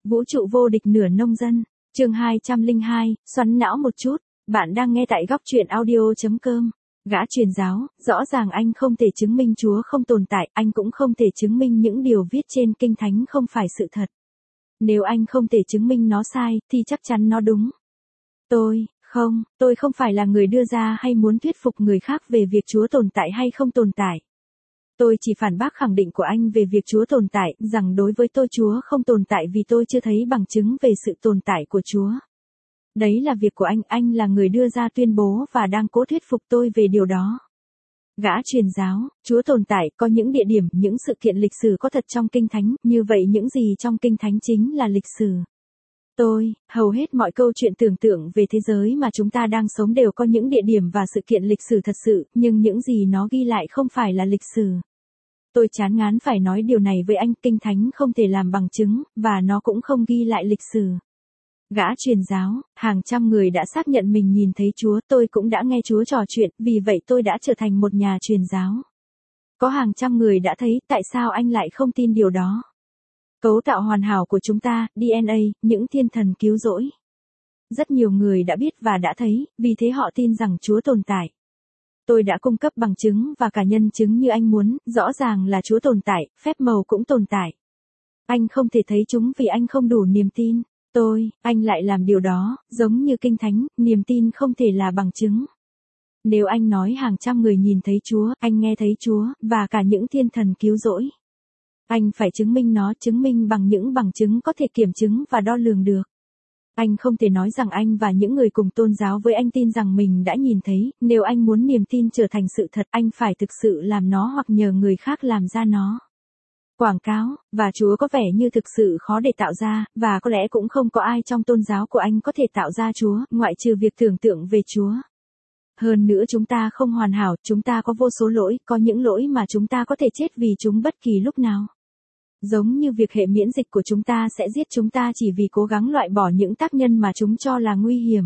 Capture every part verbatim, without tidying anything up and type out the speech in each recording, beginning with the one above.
Vũ trụ vô địch nửa nông dân, chương hai trăm lẻ hai, xoắn não một chút, bạn đang nghe tại góc truyện audio chấm com. Gã truyền giáo, rõ ràng anh không thể chứng minh Chúa không tồn tại, anh cũng không thể chứng minh những điều viết trên Kinh Thánh không phải sự thật. Nếu anh không thể chứng minh nó sai, thì chắc chắn nó đúng. Tôi, không, tôi không phải là người đưa ra hay muốn thuyết phục người khác về việc Chúa tồn tại hay không tồn tại. Tôi chỉ phản bác khẳng định của anh về việc Chúa tồn tại, rằng đối với tôi Chúa không tồn tại vì tôi chưa thấy bằng chứng về sự tồn tại của Chúa. Đấy là việc của anh, anh là người đưa ra tuyên bố và đang cố thuyết phục tôi về điều đó. Gã truyền giáo, Chúa tồn tại, có những địa điểm, những sự kiện lịch sử có thật trong Kinh Thánh, như vậy những gì trong Kinh Thánh chính là lịch sử. Tôi, hầu hết mọi câu chuyện tưởng tượng về thế giới mà chúng ta đang sống đều có những địa điểm và sự kiện lịch sử thật sự, nhưng những gì nó ghi lại không phải là lịch sử. Tôi chán ngán phải nói điều này với anh, Kinh Thánh không thể làm bằng chứng, và nó cũng không ghi lại lịch sử. Gã truyền giáo, hàng trăm người đã xác nhận mình nhìn thấy Chúa, tôi cũng đã nghe Chúa trò chuyện, vì vậy tôi đã trở thành một nhà truyền giáo. Có hàng trăm người đã thấy, tại sao anh lại không tin điều đó? Cấu tạo hoàn hảo của chúng ta, đê en a, những thiên thần cứu rỗi. Rất nhiều người đã biết và đã thấy, vì thế họ tin rằng Chúa tồn tại. Tôi đã cung cấp bằng chứng và cả nhân chứng như anh muốn, rõ ràng là Chúa tồn tại, phép màu cũng tồn tại. Anh không thể thấy chúng vì anh không đủ niềm tin. Tôi, anh lại làm điều đó, giống như Kinh Thánh, niềm tin không thể là bằng chứng. Nếu anh nói hàng trăm người nhìn thấy Chúa, anh nghe thấy Chúa, và cả những thiên thần cứu rỗi. Anh phải chứng minh nó, chứng minh bằng những bằng chứng có thể kiểm chứng và đo lường được. Anh không thể nói rằng anh và những người cùng tôn giáo với anh tin rằng mình đã nhìn thấy, nếu anh muốn niềm tin trở thành sự thật, anh phải thực sự làm nó hoặc nhờ người khác làm ra nó. Quảng cáo, và Chúa có vẻ như thực sự khó để tạo ra, và có lẽ cũng không có ai trong tôn giáo của anh có thể tạo ra Chúa, ngoại trừ việc tưởng tượng về Chúa. Hơn nữa chúng ta không hoàn hảo, chúng ta có vô số lỗi, có những lỗi mà chúng ta có thể chết vì chúng bất kỳ lúc nào. Giống như việc hệ miễn dịch của chúng ta sẽ giết chúng ta chỉ vì cố gắng loại bỏ những tác nhân mà chúng cho là nguy hiểm.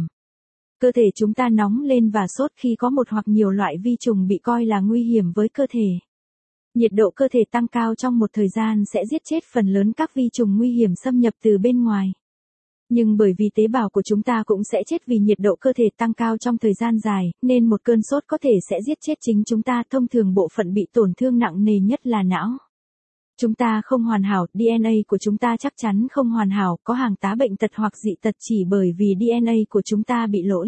Cơ thể chúng ta nóng lên và sốt khi có một hoặc nhiều loại vi trùng bị coi là nguy hiểm với cơ thể. Nhiệt độ cơ thể tăng cao trong một thời gian sẽ giết chết phần lớn các vi trùng nguy hiểm xâm nhập từ bên ngoài. Nhưng bởi vì tế bào của chúng ta cũng sẽ chết vì nhiệt độ cơ thể tăng cao trong thời gian dài, nên một cơn sốt có thể sẽ giết chết chính chúng ta. Thông thường bộ phận bị tổn thương nặng nề nhất là não. Chúng ta không hoàn hảo, đê en a của chúng ta chắc chắn không hoàn hảo, có hàng tá bệnh tật hoặc dị tật chỉ bởi vì đê en a của chúng ta bị lỗi.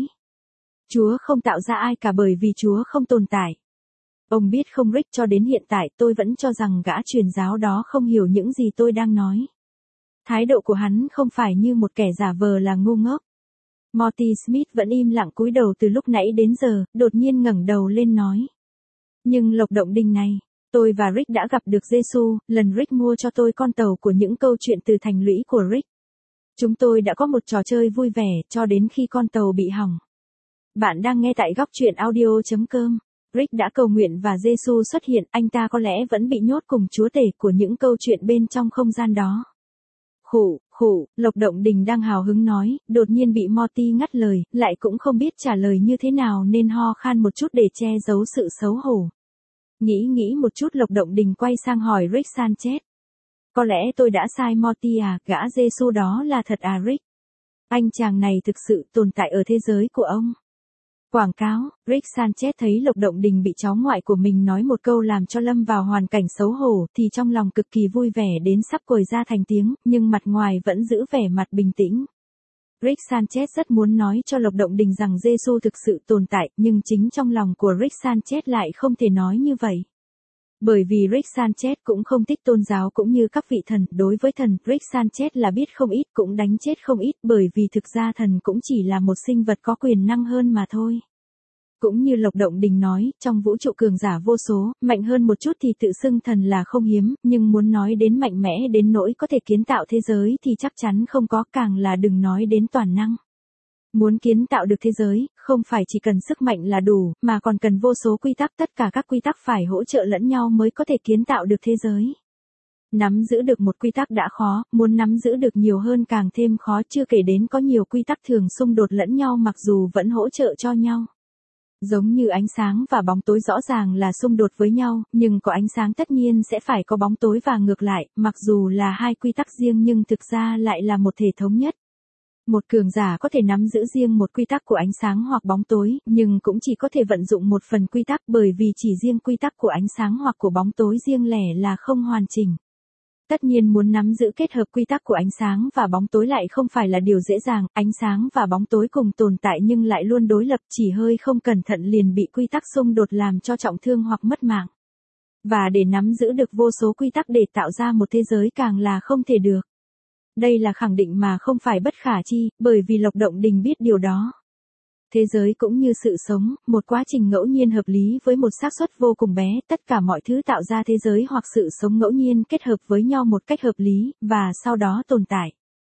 Chúa không tạo ra ai cả bởi vì Chúa không tồn tại. Ông biết không Rick, cho đến hiện tại tôi vẫn cho rằng gã truyền giáo đó không hiểu những gì tôi đang nói. Thái độ của hắn không phải như một kẻ giả vờ là ngu ngốc. Morty Smith vẫn im lặng cúi đầu từ lúc nãy đến giờ, đột nhiên ngẩng đầu lên nói. Nhưng lộc động đình này, tôi và Rick đã gặp được Giê-xu, lần Rick mua cho tôi con tàu của những câu chuyện từ thành lũy của Rick. Chúng tôi đã có một trò chơi vui vẻ, cho đến khi con tàu bị hỏng. Bạn đang nghe tại góc truyện audio chấm com. Rick đã cầu nguyện và Giê-xu xuất hiện, anh ta có lẽ vẫn bị nhốt cùng chúa tể của những câu chuyện bên trong không gian đó. Khụ, khụ, Lộc Động Đình đang hào hứng nói, đột nhiên bị Morty ngắt lời, lại cũng không biết trả lời như thế nào nên ho khan một chút để che giấu sự xấu hổ. Nghĩ nghĩ một chút, Lộc Động Đình quay sang hỏi Rick Sanchez. Có lẽ tôi đã sai Morty à, gã Giê-xu đó là thật à Rick? Anh chàng này thực sự tồn tại ở thế giới của ông. Quảng cáo, Rick Sanchez thấy Lộc Động Đình bị cháu ngoại của mình nói một câu làm cho lâm vào hoàn cảnh xấu hổ, thì trong lòng cực kỳ vui vẻ đến sắp quời ra thành tiếng, nhưng mặt ngoài vẫn giữ vẻ mặt bình tĩnh. Rick Sanchez rất muốn nói cho Lộc Động Đình rằng Giê-xu thực sự tồn tại, nhưng chính trong lòng của Rick Sanchez lại không thể nói như vậy. Bởi vì Rick Sanchez cũng không thích tôn giáo cũng như các vị thần, đối với thần, Rick Sanchez là biết không ít cũng đánh chết không ít, bởi vì thực ra thần cũng chỉ là một sinh vật có quyền năng hơn mà thôi. Cũng như Lộc Động Đình nói, trong vũ trụ cường giả vô số, mạnh hơn một chút thì tự xưng thần là không hiếm, nhưng muốn nói đến mạnh mẽ đến nỗi có thể kiến tạo thế giới thì chắc chắn không có, càng là đừng nói đến toàn năng. Muốn kiến tạo được thế giới, không phải chỉ cần sức mạnh là đủ, mà còn cần vô số quy tắc, tất cả các quy tắc phải hỗ trợ lẫn nhau mới có thể kiến tạo được thế giới. Nắm giữ được một quy tắc đã khó, muốn nắm giữ được nhiều hơn càng thêm khó, chưa kể đến có nhiều quy tắc thường xung đột lẫn nhau mặc dù vẫn hỗ trợ cho nhau. Giống như ánh sáng và bóng tối rõ ràng là xung đột với nhau, nhưng có ánh sáng tất nhiên sẽ phải có bóng tối và ngược lại, mặc dù là hai quy tắc riêng nhưng thực ra lại là một thể thống nhất. Một cường giả có thể nắm giữ riêng một quy tắc của ánh sáng hoặc bóng tối, nhưng cũng chỉ có thể vận dụng một phần quy tắc bởi vì chỉ riêng quy tắc của ánh sáng hoặc của bóng tối riêng lẻ là không hoàn chỉnh. Tất nhiên muốn nắm giữ kết hợp quy tắc của ánh sáng và bóng tối lại không phải là điều dễ dàng, ánh sáng và bóng tối cùng tồn tại nhưng lại luôn đối lập, chỉ hơi không cẩn thận liền bị quy tắc xung đột làm cho trọng thương hoặc mất mạng. Và để nắm giữ được vô số quy tắc để tạo ra một thế giới càng là không thể được. Đây là khẳng định mà không phải bất khả chi, bởi vì Lộc Động Đình biết điều đó. Thế giới cũng như sự sống, một quá trình ngẫu nhiên hợp lý với một xác suất vô cùng bé, tất cả mọi thứ tạo ra thế giới hoặc sự sống ngẫu nhiên kết hợp với nhau một cách hợp lý, và sau đó tồn tại.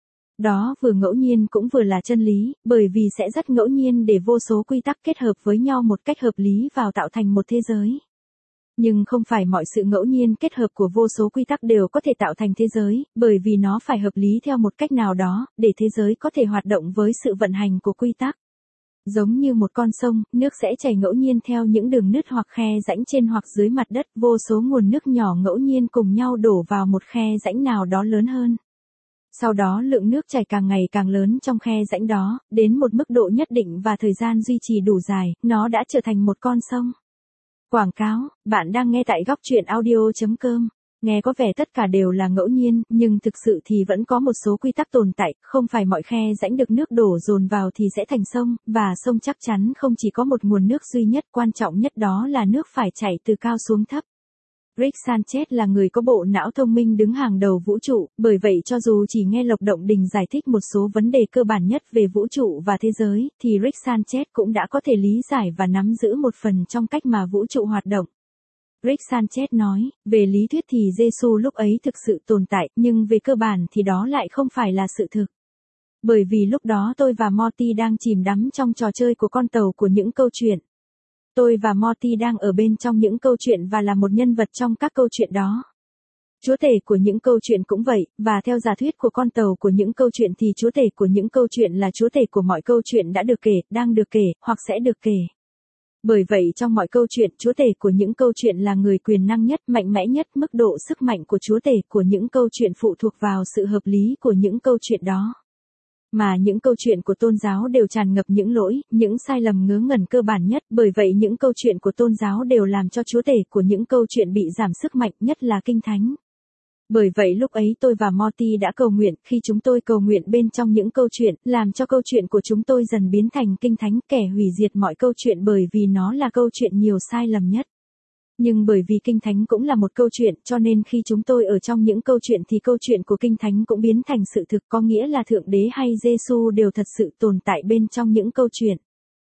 Đó vừa ngẫu nhiên cũng vừa là chân lý, bởi vì sẽ rất ngẫu nhiên để vô số quy tắc kết hợp với nhau một cách hợp lý vào tạo thành một thế giới. Nhưng không phải mọi sự ngẫu nhiên kết hợp của vô số quy tắc đều có thể tạo thành thế giới, bởi vì nó phải hợp lý theo một cách nào đó, để thế giới có thể hoạt động với sự vận hành của quy tắc. Giống như một con sông, nước sẽ chảy ngẫu nhiên theo những đường nứt hoặc khe rãnh trên hoặc dưới mặt đất, vô số nguồn nước nhỏ ngẫu nhiên cùng nhau đổ vào một khe rãnh nào đó lớn hơn. Sau đó lượng nước chảy càng ngày càng lớn trong khe rãnh đó, đến một mức độ nhất định và thời gian duy trì đủ dài, nó đã trở thành một con sông. Quảng cáo, bạn đang nghe tại góc truyện audio chấm com. Nghe có vẻ tất cả đều là ngẫu nhiên, nhưng thực sự thì vẫn có một số quy tắc tồn tại, không phải mọi khe rãnh được nước đổ dồn vào thì sẽ thành sông, và sông chắc chắn không chỉ có một nguồn nước duy nhất, quan trọng nhất đó là nước phải chảy từ cao xuống thấp. Rick Sanchez là người có bộ não thông minh đứng hàng đầu vũ trụ, bởi vậy cho dù chỉ nghe Lộc Động Đình giải thích một số vấn đề cơ bản nhất về vũ trụ và thế giới, thì Rick Sanchez cũng đã có thể lý giải và nắm giữ một phần trong cách mà vũ trụ hoạt động. Rick Sanchez nói, về lý thuyết thì Giê-xu lúc ấy thực sự tồn tại, nhưng về cơ bản thì đó lại không phải là sự thực. Bởi vì lúc đó tôi và Morty đang chìm đắm trong trò chơi của con tàu của những câu chuyện. Tôi và Morty đang ở bên trong những câu chuyện và là một nhân vật trong các câu chuyện đó. Chúa tể của những câu chuyện cũng vậy, và theo giả thuyết của con tàu của những câu chuyện thì chúa tể của những câu chuyện là chúa tể của mọi câu chuyện đã được kể, đang được kể, hoặc sẽ được kể. Bởi vậy trong mọi câu chuyện, chúa tể của những câu chuyện là người quyền năng nhất, mạnh mẽ nhất, mức độ sức mạnh của chúa tể của những câu chuyện phụ thuộc vào sự hợp lý của những câu chuyện đó. Mà những câu chuyện của tôn giáo đều tràn ngập những lỗi, những sai lầm ngớ ngẩn cơ bản nhất, bởi vậy những câu chuyện của tôn giáo đều làm cho chúa tể của những câu chuyện bị giảm sức mạnh, nhất là kinh thánh. Bởi vậy lúc ấy tôi và Morty đã cầu nguyện, khi chúng tôi cầu nguyện bên trong những câu chuyện, làm cho câu chuyện của chúng tôi dần biến thành kinh thánh, kẻ hủy diệt mọi câu chuyện bởi vì nó là câu chuyện nhiều sai lầm nhất. Nhưng bởi vì kinh thánh cũng là một câu chuyện, cho nên khi chúng tôi ở trong những câu chuyện thì câu chuyện của kinh thánh cũng biến thành sự thực, có nghĩa là Thượng Đế hay Giê-xu đều thật sự tồn tại bên trong những câu chuyện.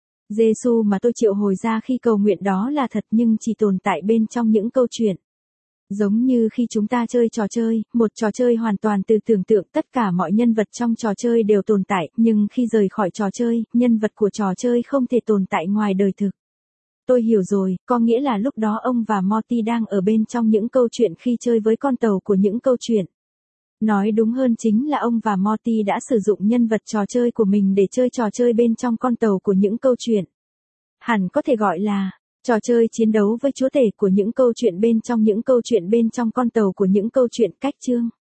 Giê-xu mà tôi triệu hồi ra khi cầu nguyện đó là thật nhưng chỉ tồn tại bên trong những câu chuyện. Giống như khi chúng ta chơi trò chơi, một trò chơi hoàn toàn từ tưởng tượng, tất cả mọi nhân vật trong trò chơi đều tồn tại, nhưng khi rời khỏi trò chơi, nhân vật của trò chơi không thể tồn tại ngoài đời thực. Tôi hiểu rồi, có nghĩa là lúc đó ông và Morty đang ở bên trong những câu chuyện khi chơi với con tàu của những câu chuyện. Nói đúng hơn chính là ông và Morty đã sử dụng nhân vật trò chơi của mình để chơi trò chơi bên trong con tàu của những câu chuyện. Hẳn có thể gọi là trò chơi chiến đấu với chúa tể của những câu chuyện bên trong những câu chuyện bên trong con tàu của những câu chuyện. Cách chương